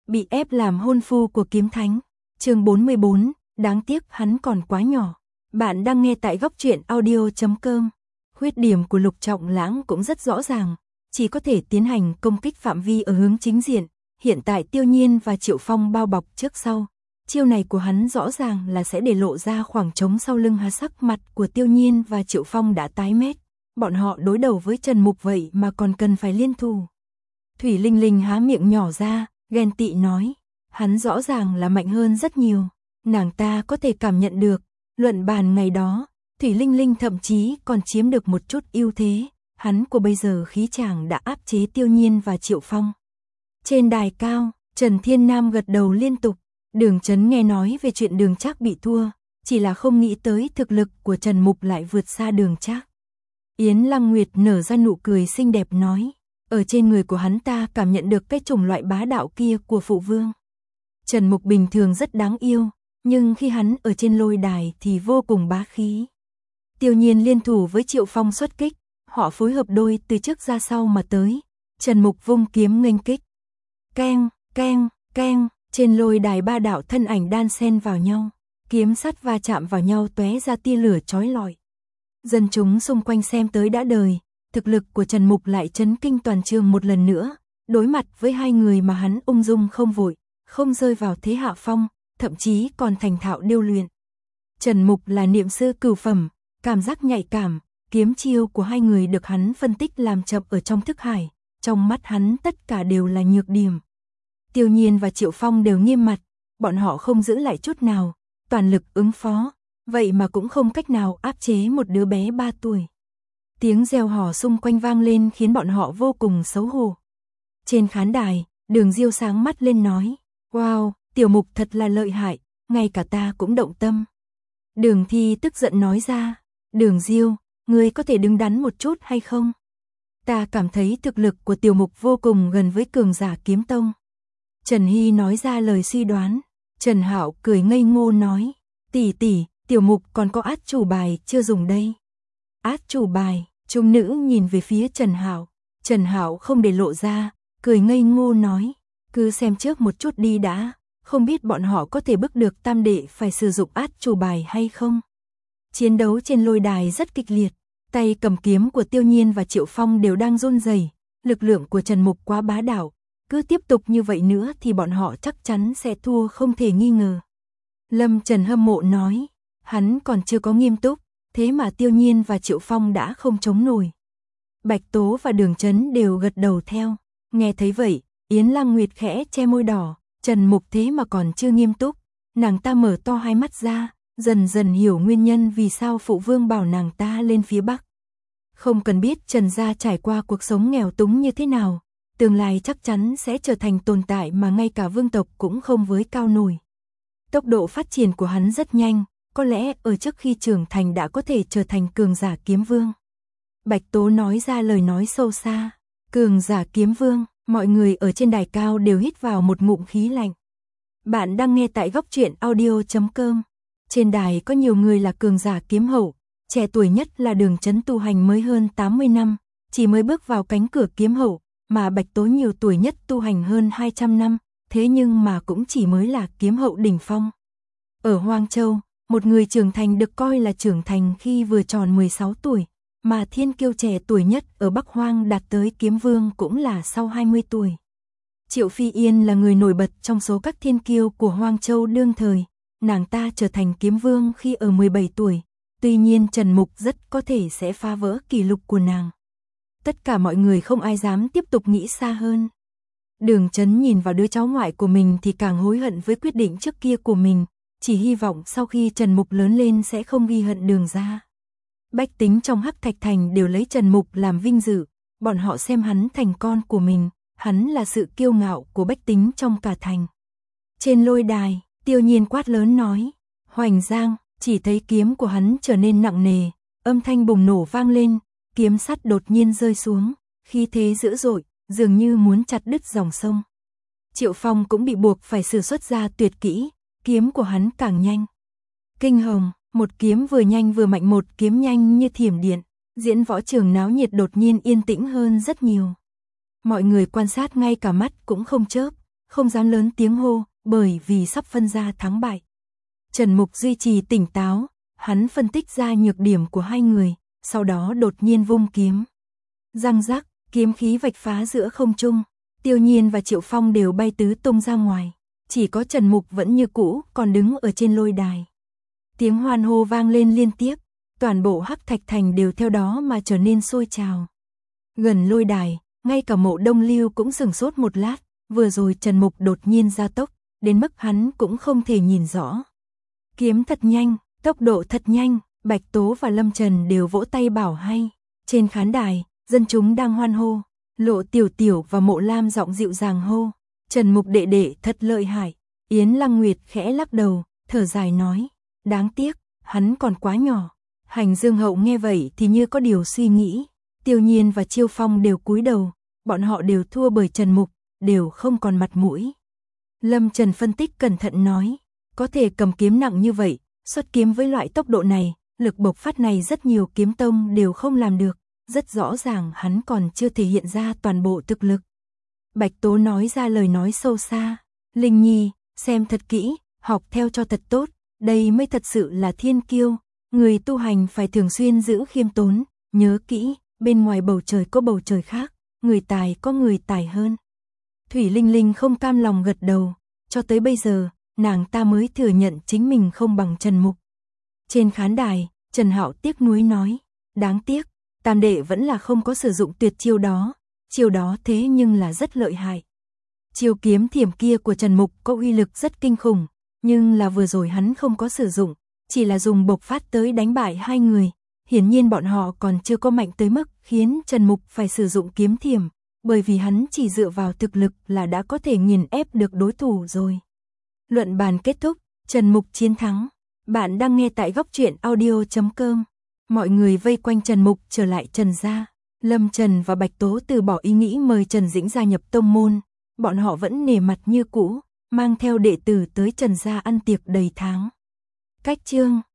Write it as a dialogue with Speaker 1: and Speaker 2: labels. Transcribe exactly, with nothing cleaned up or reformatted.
Speaker 1: bị ép làm hôn phu của kiếm thánh. Chương bốn mươi bốn, đáng tiếc hắn còn quá nhỏ. Bạn đang nghe tại góc truyện audio chấm com. Khuyết điểm của Lục Trọng Lãng cũng rất rõ ràng, chỉ có thể tiến hành công kích phạm vi ở hướng chính diện. Hiện tại Tiêu Nhiên và Triệu Phong bao bọc trước sau. Chiêu này của hắn rõ ràng là sẽ để lộ ra khoảng trống sau lưng. Hà sắc mặt của Tiêu Nhiên và Triệu Phong đã tái mét. Bọn họ đối đầu với Trần Mục vậy mà còn cần phải liên thủ. Thủy Linh Linh há miệng nhỏ ra, ghen tị nói. Hắn rõ ràng là mạnh hơn rất nhiều. Nàng ta có thể cảm nhận được. Luận bàn ngày đó, Thủy Linh Linh thậm chí còn chiếm được một chút ưu thế. Hắn của bây giờ khí chàng đã áp chế Tiêu Nhiên và Triệu Phong. Trên đài cao, Trần Thiên Nam gật đầu liên tục. Đường Chấn nghe nói về chuyện Đường Trác bị thua, chỉ là không nghĩ tới thực lực của Trần Mục lại vượt xa Đường Trác. Yến Lăng Nguyệt nở ra nụ cười xinh đẹp nói, ở trên người của hắn ta cảm nhận được cái chủng loại bá đạo kia của phụ vương. Trần Mục bình thường rất đáng yêu, nhưng khi hắn ở trên lôi đài thì vô cùng bá khí. Tiêu Nhiên liên thủ với Triệu Phong xuất kích, họ phối hợp đôi từ trước ra sau mà tới. Trần Mục vung kiếm nghênh kích. Keng, keng, keng, trên lôi đài ba đạo thân ảnh đan xen vào nhau, kiếm sắt va chạm vào nhau tóe ra tia lửa chói lọi. Dân chúng xung quanh xem tới đã đời, thực lực của Trần Mục lại chấn kinh toàn trường một lần nữa, đối mặt với hai người mà hắn ung dung không vội, không rơi vào thế hạ phong, thậm chí còn thành thạo điêu luyện. Trần Mục là niệm sư cửu phẩm, cảm giác nhạy cảm, kiếm chiêu của hai người được hắn phân tích làm chậm ở trong thức hải, trong mắt hắn tất cả đều là nhược điểm. Tiêu Nhiên và Triệu Phong đều nghiêm mặt, bọn họ không giữ lại chút nào, toàn lực ứng phó, vậy mà cũng không cách nào áp chế một đứa bé ba tuổi. Tiếng reo hò xung quanh vang lên khiến bọn họ vô cùng xấu hổ. Trên khán đài, Đường Diêu sáng mắt lên nói, wow, Tiểu Mục thật là lợi hại, ngay cả ta cũng động tâm. Đường Thi tức giận nói ra, Đường Diêu, ngươi có thể đứng đắn một chút hay không? Ta cảm thấy thực lực của Tiểu Mục vô cùng gần với cường giả kiếm tông. Trần Hy nói ra lời suy đoán. Trần Hạo cười ngây ngô nói, tỷ tỷ, Tiểu Mục còn có át chủ bài chưa dùng đây. Át chủ bài, trung nữ nhìn về phía Trần Hạo. Trần Hạo không để lộ ra, cười ngây ngô nói, cứ xem trước một chút đi đã, không biết bọn họ có thể bức được tam đệ phải sử dụng át chủ bài hay không. Chiến đấu trên lôi đài rất kịch liệt, tay cầm kiếm của Tiêu Nhiên và Triệu Phong đều đang run rẩy, lực lượng của Trần Mục quá bá đạo. Cứ tiếp tục như vậy nữa thì bọn họ chắc chắn sẽ thua không thể nghi ngờ. Lâm Trần hâm mộ nói, hắn còn chưa có nghiêm túc, thế mà Tiêu Nhiên và Triệu Phong đã không chống nổi. Bạch Tố và Đường Chấn đều gật đầu theo. Nghe thấy vậy, Yến Lăng Nguyệt khẽ che môi đỏ, Trần Mục thế mà còn chưa nghiêm túc. Nàng ta mở to hai mắt ra, dần dần hiểu nguyên nhân vì sao phụ vương bảo nàng ta lên phía Bắc. Không cần biết Trần gia trải qua cuộc sống nghèo túng như thế nào, tương lai chắc chắn sẽ trở thành tồn tại mà ngay cả vương tộc cũng không với cao nổi. Tốc độ phát triển của hắn rất nhanh, có lẽ ở trước khi trưởng thành đã có thể trở thành cường giả kiếm vương. Bạch Tố nói ra lời nói sâu xa, cường giả kiếm vương, mọi người ở trên đài cao đều hít vào một ngụm khí lạnh. Bạn đang nghe tại góc truyện audio chấm com. Trên đài có nhiều người là cường giả kiếm hậu, trẻ tuổi nhất là Đường Chấn tu hành mới hơn tám mươi năm, chỉ mới bước vào cánh cửa kiếm hậu. Mà Bạch Tố nhiều tuổi nhất tu hành hơn hai trăm năm, thế nhưng mà cũng chỉ mới là kiếm hậu đỉnh phong. Ở Hoang Châu, một người trưởng thành được coi là trưởng thành khi vừa tròn mười sáu tuổi, mà thiên kiêu trẻ tuổi nhất ở Bắc Hoang đạt tới kiếm vương cũng là sau hai mươi tuổi. Triệu Phi Yên là người nổi bật trong số các thiên kiêu của Hoang Châu đương thời, nàng ta trở thành kiếm vương khi ở mười bảy tuổi, tuy nhiên Trần Mục rất có thể sẽ phá vỡ kỷ lục của nàng. Tất cả mọi người không ai dám tiếp tục nghĩ xa hơn. Đường Chấn nhìn vào đứa cháu ngoại của mình thì càng hối hận với quyết định trước kia của mình, chỉ hy vọng sau khi Trần Mục lớn lên sẽ không ghi hận Đường gia. Bách tính trong Hắc Thạch Thành đều lấy Trần Mục làm vinh dự, bọn họ xem hắn thành con của mình, hắn là sự kiêu ngạo của bách tính trong cả thành. Trên lôi đài, Tiêu Nhiên quát lớn nói, Hoành Giang, chỉ thấy kiếm của hắn trở nên nặng nề, âm thanh bùng nổ vang lên. Kiếm sắt đột nhiên rơi xuống, khí thế dữ dội, dường như muốn chặt đứt dòng sông. Triệu Phong cũng bị buộc phải sử xuất ra tuyệt kỹ, kiếm của hắn càng nhanh. Kinh hồng, một kiếm vừa nhanh vừa mạnh, một kiếm nhanh như thiểm điện, diễn võ trường náo nhiệt đột nhiên yên tĩnh hơn rất nhiều. Mọi người quan sát ngay cả mắt cũng không chớp, không dám lớn tiếng hô, bởi vì sắp phân ra thắng bại. Trần Mục duy trì tỉnh táo, hắn phân tích ra nhược điểm của hai người, sau đó đột nhiên vung kiếm. Răng rắc, kiếm khí vạch phá giữa không trung, Tiêu Nhiên và Triệu Phong đều bay tứ tung ra ngoài, chỉ có Trần Mục vẫn như cũ, còn đứng ở trên lôi đài. Tiếng hoan hô vang lên liên tiếp, toàn bộ Hắc Thạch Thành đều theo đó mà trở nên sôi trào. Gần lôi đài, ngay cả Mộ Đông Lưu cũng sửng sốt một lát, vừa rồi Trần Mục đột nhiên gia tốc, đến mức hắn cũng không thể nhìn rõ. Kiếm thật nhanh, tốc độ thật nhanh, Bạch Tố và Lâm Trần đều vỗ tay bảo hay. Trên khán đài, dân chúng đang hoan hô, Lộ Tiểu Tiểu và Mộ Lam giọng dịu dàng hô, Trần Mục đệ đệ thật lợi hại. Yến Lăng Nguyệt khẽ lắc đầu, thở dài nói, đáng tiếc, hắn còn quá nhỏ. Hành Dương Hậu nghe vậy thì như có điều suy nghĩ, Tiêu Nhiên và Chiêu Phong đều cúi đầu, bọn họ đều thua bởi Trần Mục, đều không còn mặt mũi. Lâm Trần phân tích cẩn thận nói, có thể cầm kiếm nặng như vậy, xuất kiếm với loại tốc độ này, lực bộc phát này rất nhiều kiếm tông đều không làm được, rất rõ ràng hắn còn chưa thể hiện ra toàn bộ thực lực. Bạch Tố nói ra lời nói sâu xa, Linh Nhi, xem thật kỹ, học theo cho thật tốt, đây mới thật sự là thiên kiêu, người tu hành phải thường xuyên giữ khiêm tốn, nhớ kỹ, bên ngoài bầu trời có bầu trời khác, người tài có người tài hơn. Thủy Linh Linh không cam lòng gật đầu, cho tới bây giờ, nàng ta mới thừa nhận chính mình không bằng Trần Mục. Trên khán đài, Trần Hạo tiếc nuối nói, đáng tiếc, Tam đệ vẫn là không có sử dụng tuyệt chiêu đó, chiêu đó thế nhưng là rất lợi hại. Chiêu kiếm thiểm kia của Trần Mục có uy lực rất kinh khủng, nhưng là vừa rồi hắn không có sử dụng, chỉ là dùng bộc phát tới đánh bại hai người, hiển nhiên bọn họ còn chưa có mạnh tới mức khiến Trần Mục phải sử dụng kiếm thiểm, bởi vì hắn chỉ dựa vào thực lực là đã có thể nghiền ép được đối thủ rồi. Luận bàn kết thúc, Trần Mục chiến thắng. Bạn đang nghe tại góc truyện audio chấm com. Mọi người vây quanh Trần Mục trở lại Trần gia. Lâm Trần và Bạch Tố từ bỏ ý nghĩ mời Trần Dĩnh gia nhập tông môn, bọn họ vẫn nể mặt như cũ, mang theo đệ tử tới Trần gia ăn tiệc đầy tháng. Cách chương